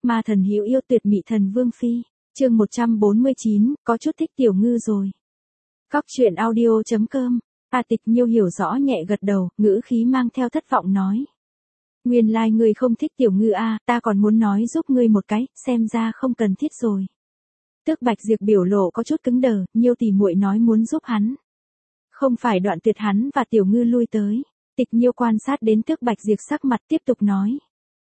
Ma thần hữu yêu tuyệt mị thần vương phi. Chương 149, có chút thích Tiểu Ngư rồi. Cóc truyện audio.com. Tịch Nhiêu hiểu rõ nhẹ gật đầu, ngữ khí mang theo thất vọng nói. Nguyên lai ngươi không thích Tiểu Ngư à, ta còn muốn nói giúp ngươi một cái, xem ra không cần thiết rồi. Tước Bạch Diệp biểu lộ có chút cứng đờ, Nhiêu tỷ muội nói muốn giúp hắn. Không phải đoạn tuyệt hắn và Tiểu Ngư lui tới. Tịch Nhiêu quan sát đến Tước Bạch Diệp sắc mặt tiếp tục nói.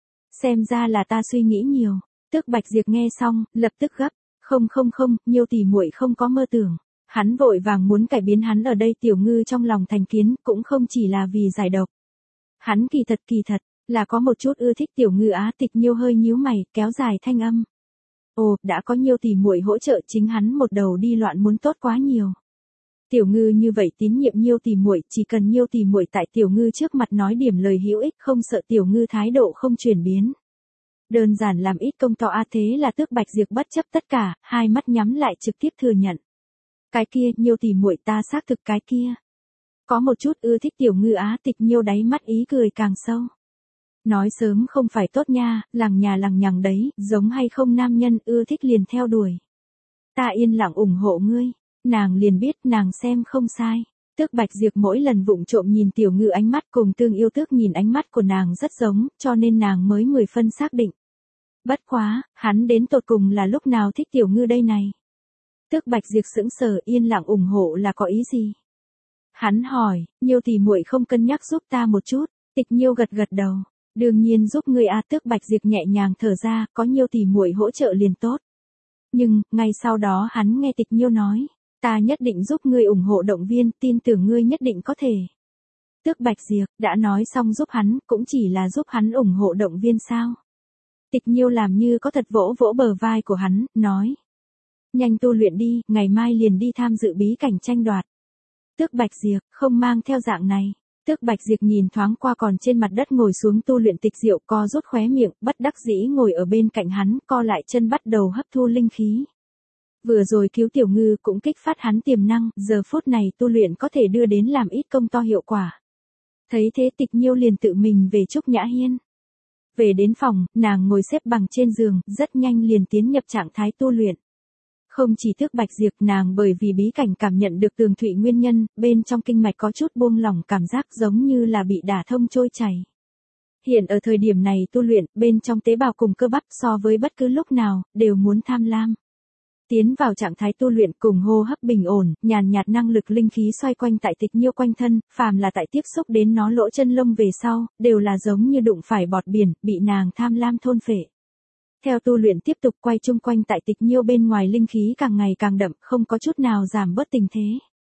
Xem ra là ta suy nghĩ nhiều. Tước Bạch Diệp nghe xong, lập tức gấp. Không, Nhiêu tỷ muội không có mơ tưởng. Hắn vội vàng muốn cải biến hắn ở đây Tiểu Ngư trong lòng thành kiến, cũng không chỉ là vì giải độc. Hắn kỳ thật, là có một chút ưa thích Tiểu Ngư á. Tịch Nhiêu hơi nhíu mày, kéo dài thanh âm. Ồ, đã có Nhiêu tỷ muội hỗ trợ chính hắn một đầu đi loạn muốn tốt quá nhiều. Tiểu Ngư như vậy tín nhiệm Nhiêu tỷ muội, chỉ cần Nhiêu tỷ muội tại Tiểu Ngư trước mặt nói điểm lời hữu ích, không sợ Tiểu Ngư thái độ không chuyển biến. Đơn giản làm ít công to a. Thế là Tước Bạch Diệp bất chấp tất cả, hai mắt nhắm lại trực tiếp thừa nhận. Cái kia, Nhiêu tỷ muội ta xác thực cái kia. Có một chút ưa thích Tiểu Ngư á. Tịch Nhiêu đáy mắt ý cười càng sâu. Nói sớm không phải tốt nha, lằng nhà lằng nhằng đấy, giống hay không nam nhân ưa thích liền theo đuổi. Ta yên lặng ủng hộ ngươi. Nàng liền biết nàng xem không sai. Tước Bạch Diệp mỗi lần vụng trộm nhìn Tiểu Ngư ánh mắt cùng Tương Yêu Tước nhìn ánh mắt của nàng rất giống, cho nên nàng mới 10 phân xác định. Bất quá, hắn đến tột cùng là lúc nào thích Tiểu Ngư đây này. Tước Bạch Diệp sững sờ, yên lặng ủng hộ là có ý gì? Hắn hỏi, Nhiêu tỷ muội không cân nhắc giúp ta một chút. Tịch Nhiêu gật đầu. Đương nhiên giúp ngươi à. Tước Bạch Diệp nhẹ nhàng thở ra, có Nhiêu tỷ muội hỗ trợ liền tốt. Nhưng, ngay sau đó hắn nghe Tịch Nhiêu nói. Ta nhất định giúp ngươi ủng hộ động viên, tin tưởng ngươi nhất định có thể. Tước Bạch Diệp, đã nói xong giúp hắn, cũng chỉ là giúp hắn ủng hộ động viên sao. Tịch Nhiêu làm như có thật vỗ vỗ bờ vai của hắn, nói. Nhanh tu luyện đi, ngày mai liền đi tham dự bí cảnh tranh đoạt. Tước Bạch Diệp, không mang theo dạng này. Tước Bạch Diệp nhìn thoáng qua còn trên mặt đất ngồi xuống tu luyện Tịch Diệu, co rút khóe miệng, bất đắc dĩ ngồi ở bên cạnh hắn, co lại chân bắt đầu hấp thu linh khí. Vừa rồi cứu Tiểu Ngư cũng kích phát hắn tiềm năng, giờ phút này tu luyện có thể đưa đến làm ít công to hiệu quả. Thấy thế Tịch Nhiêu liền tự mình về Trúc Nhã Hiên. Về đến phòng, nàng ngồi xếp bằng trên giường, rất nhanh liền tiến nhập trạng thái tu luyện. Không chỉ Tước Bạch Diệp, nàng bởi vì bí cảnh cảm nhận được tường thụy nguyên nhân, bên trong kinh mạch có chút buông lỏng cảm giác giống như là bị đả thông trôi chảy. Hiện ở thời điểm này tu luyện, bên trong tế bào cùng cơ bắp so với bất cứ lúc nào, đều muốn tham lam. Tiến vào trạng thái tu luyện cùng hô hấp bình ổn, nhàn nhạt năng lực linh khí xoay quanh tại Tịch Nhiêu quanh thân, phàm là tại tiếp xúc đến nó lỗ chân lông về sau, đều là giống như đụng phải bọt biển, bị nàng tham lam thôn phệ. Theo tu luyện tiếp tục quay chung quanh tại Tịch Nhiêu bên ngoài linh khí càng ngày càng đậm, không có chút nào giảm bớt tình thế.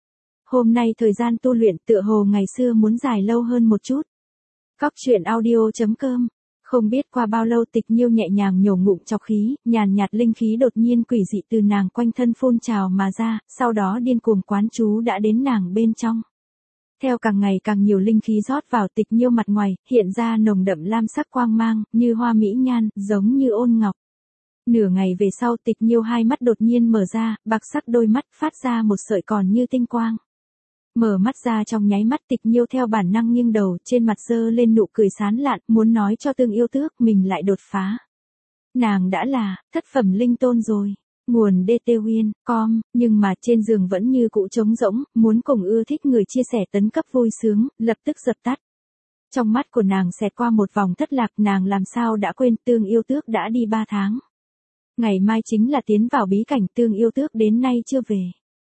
Hôm nay thời gian tu luyện tựa hồ ngày xưa muốn dài lâu hơn một chút. Cóc truyện audio.com. Không biết qua bao lâu Tịch Nhiêu nhẹ nhàng nhổ ngụm trọc khí, nhàn nhạt linh khí đột nhiên quỷ dị từ nàng quanh thân phun trào mà ra, sau đó điên cuồng quán chú đã đến nàng bên trong. Theo càng ngày càng nhiều linh khí rót vào Tịch Nhiêu mặt ngoài, hiện ra nồng đậm lam sắc quang mang, như hoa mỹ nhan, giống như ôn ngọc. Nửa ngày về sau Tịch Nhiêu hai mắt đột nhiên mở ra, bạc sắc đôi mắt phát ra một sợi còn như tinh quang. Mở mắt ra trong nháy mắt Tịch Nhiêu theo bản năng nghiêng đầu, trên mặt giơ lên nụ cười sán lạn, muốn nói cho Tương Yêu Tước mình lại đột phá. Nàng đã là thất phẩm linh tôn rồi. Nguồn DT-Win.com, nhưng mà trên giường vẫn như cũ trống rỗng, muốn cùng ưa thích người chia sẻ tấn cấp vui sướng, lập tức dập tắt. Trong mắt của nàng xẹt qua một vòng thất lạc, nàng làm sao đã quên Tương Yêu Tước đã đi 3 tháng. Ngày mai chính là tiến vào bí cảnh, Tương Yêu Tước đến nay chưa về.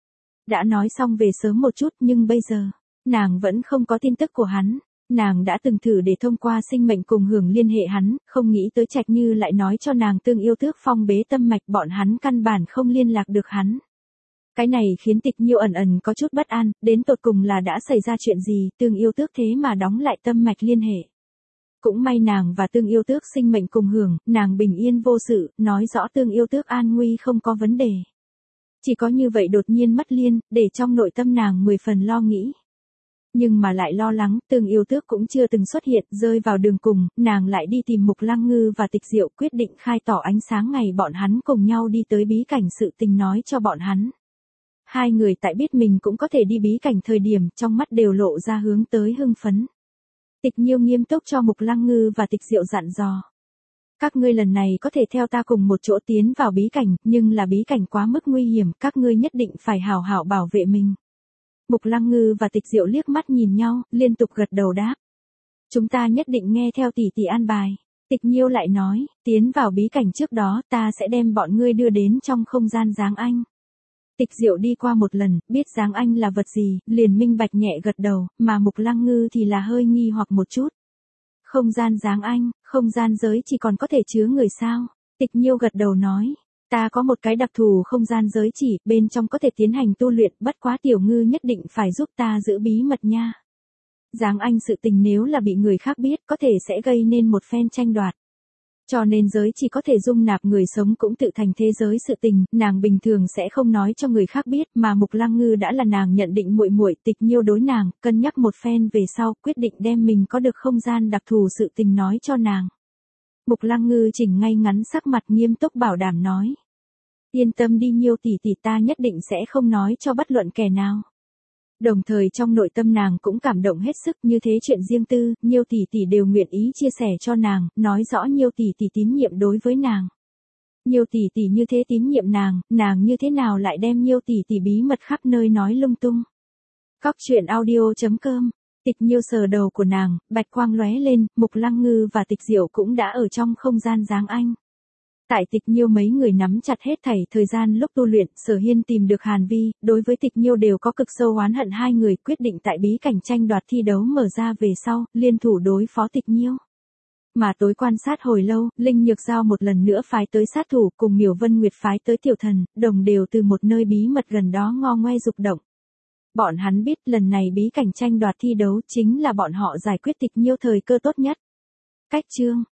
Đã nói xong về sớm một chút nhưng bây giờ, nàng vẫn không có tin tức của hắn. Nàng đã từng thử để thông qua sinh mệnh cùng hưởng liên hệ hắn, không nghĩ tới Trạch Như lại nói cho nàng Tương Yêu Tước phong bế tâm mạch, bọn hắn căn bản không liên lạc được hắn. Cái này khiến Tịch Nhiêu ẩn có chút bất an, đến tột cùng là đã xảy ra chuyện gì, Tương Yêu Tước thế mà đóng lại tâm mạch liên hệ. Cũng may nàng và Tương Yêu Tước sinh mệnh cùng hưởng, nàng bình yên vô sự, nói rõ Tương Yêu Tước an nguy không có vấn đề. Chỉ có như vậy đột nhiên mất liên, để trong nội tâm nàng 10 phần lo nghĩ. Nhưng mà lại lo lắng, Tương Yêu Tước cũng chưa từng xuất hiện, rơi vào đường cùng, nàng lại đi tìm Mục Lăng Ngư và Tịch Diệu, quyết định khai tỏ ánh sáng ngày bọn hắn cùng nhau đi tới bí cảnh sự tình nói cho bọn hắn. Hai người tại biết mình cũng có thể đi bí cảnh thời điểm, trong mắt đều lộ ra hướng tới hưng phấn. Tịch Nhiêu nghiêm túc cho Mục Lăng Ngư và Tịch Diệu dặn dò. Các ngươi lần này có thể theo ta cùng một chỗ tiến vào bí cảnh, nhưng là bí cảnh quá mức nguy hiểm, các ngươi nhất định phải hảo hảo bảo vệ mình. Mục Lăng Ngư và Tịch Diệu liếc mắt nhìn nhau, liên tục gật đầu đáp. Chúng ta nhất định nghe theo tỷ tỷ an bài. Tịch Nhiêu lại nói, tiến vào bí cảnh trước đó ta sẽ đem bọn ngươi đưa đến trong không gian Giáng Anh. Tịch Diệu đi qua một lần, biết Giáng Anh là vật gì, liền minh bạch nhẹ gật đầu, mà Mục Lăng Ngư thì là hơi nghi hoặc một chút. Không gian Giáng Anh, không gian giới chỉ còn có thể chứa người sao? Tịch Nhiêu gật đầu nói, ta có một cái đặc thù không gian giới chỉ, bên trong có thể tiến hành tu luyện, bất quá Tiểu Ngư nhất định phải giúp ta giữ bí mật nha. Giáng Anh sự tình nếu là bị người khác biết có thể sẽ gây nên một phen tranh đoạt. Cho nên giới chỉ có thể dung nạp người sống cũng tự thành thế giới sự tình, nàng bình thường sẽ không nói cho người khác biết, mà Mục Lăng Ngư đã là nàng nhận định muội muội. Tịch Nhiêu đối nàng, cân nhắc một phen về sau, quyết định đem mình có được không gian đặc thù sự tình nói cho nàng. Mục Lăng Ngư chỉnh ngay ngắn sắc mặt nghiêm túc bảo đảm nói. Yên tâm đi Nhiêu tỷ tỷ, ta nhất định sẽ không nói cho bất luận kẻ nào. Đồng thời trong nội tâm nàng cũng cảm động hết sức, như thế chuyện riêng tư, Nhiêu tỷ tỷ đều nguyện ý chia sẻ cho nàng, nói rõ Nhiêu tỷ tỷ tín nhiệm đối với nàng. Nhiêu tỷ tỷ như thế tín nhiệm nàng như thế nào lại đem Nhiêu tỷ tỷ bí mật khắp nơi nói lung tung. Cóc truyện audio.com. Tịch Nhiêu sờ đầu của nàng, bạch quang lóe lên, Mục Lăng Ngư và Tịch Diệu cũng đã ở trong không gian Giáng Anh. Tại Tịch Nhiêu mấy người nắm chặt hết thảy thời gian lúc tu luyện, Sở Hiên tìm được Hàn Vi, đối với Tịch Nhiêu đều có cực sâu oán hận, hai người quyết định tại bí cảnh tranh đoạt thi đấu mở ra về sau, liên thủ đối phó Tịch Nhiêu. Mà tối quan sát hồi lâu, Linh Nhược Giao một lần nữa phái tới sát thủ, cùng Miểu Vân Nguyệt phái tới tiểu thần, đồng đều từ một nơi bí mật gần đó ngo ngoe dục động. Bọn hắn biết lần này bí cảnh tranh đoạt thi đấu chính là bọn họ giải quyết Tịch Nhiêu thời cơ tốt nhất. Cách chương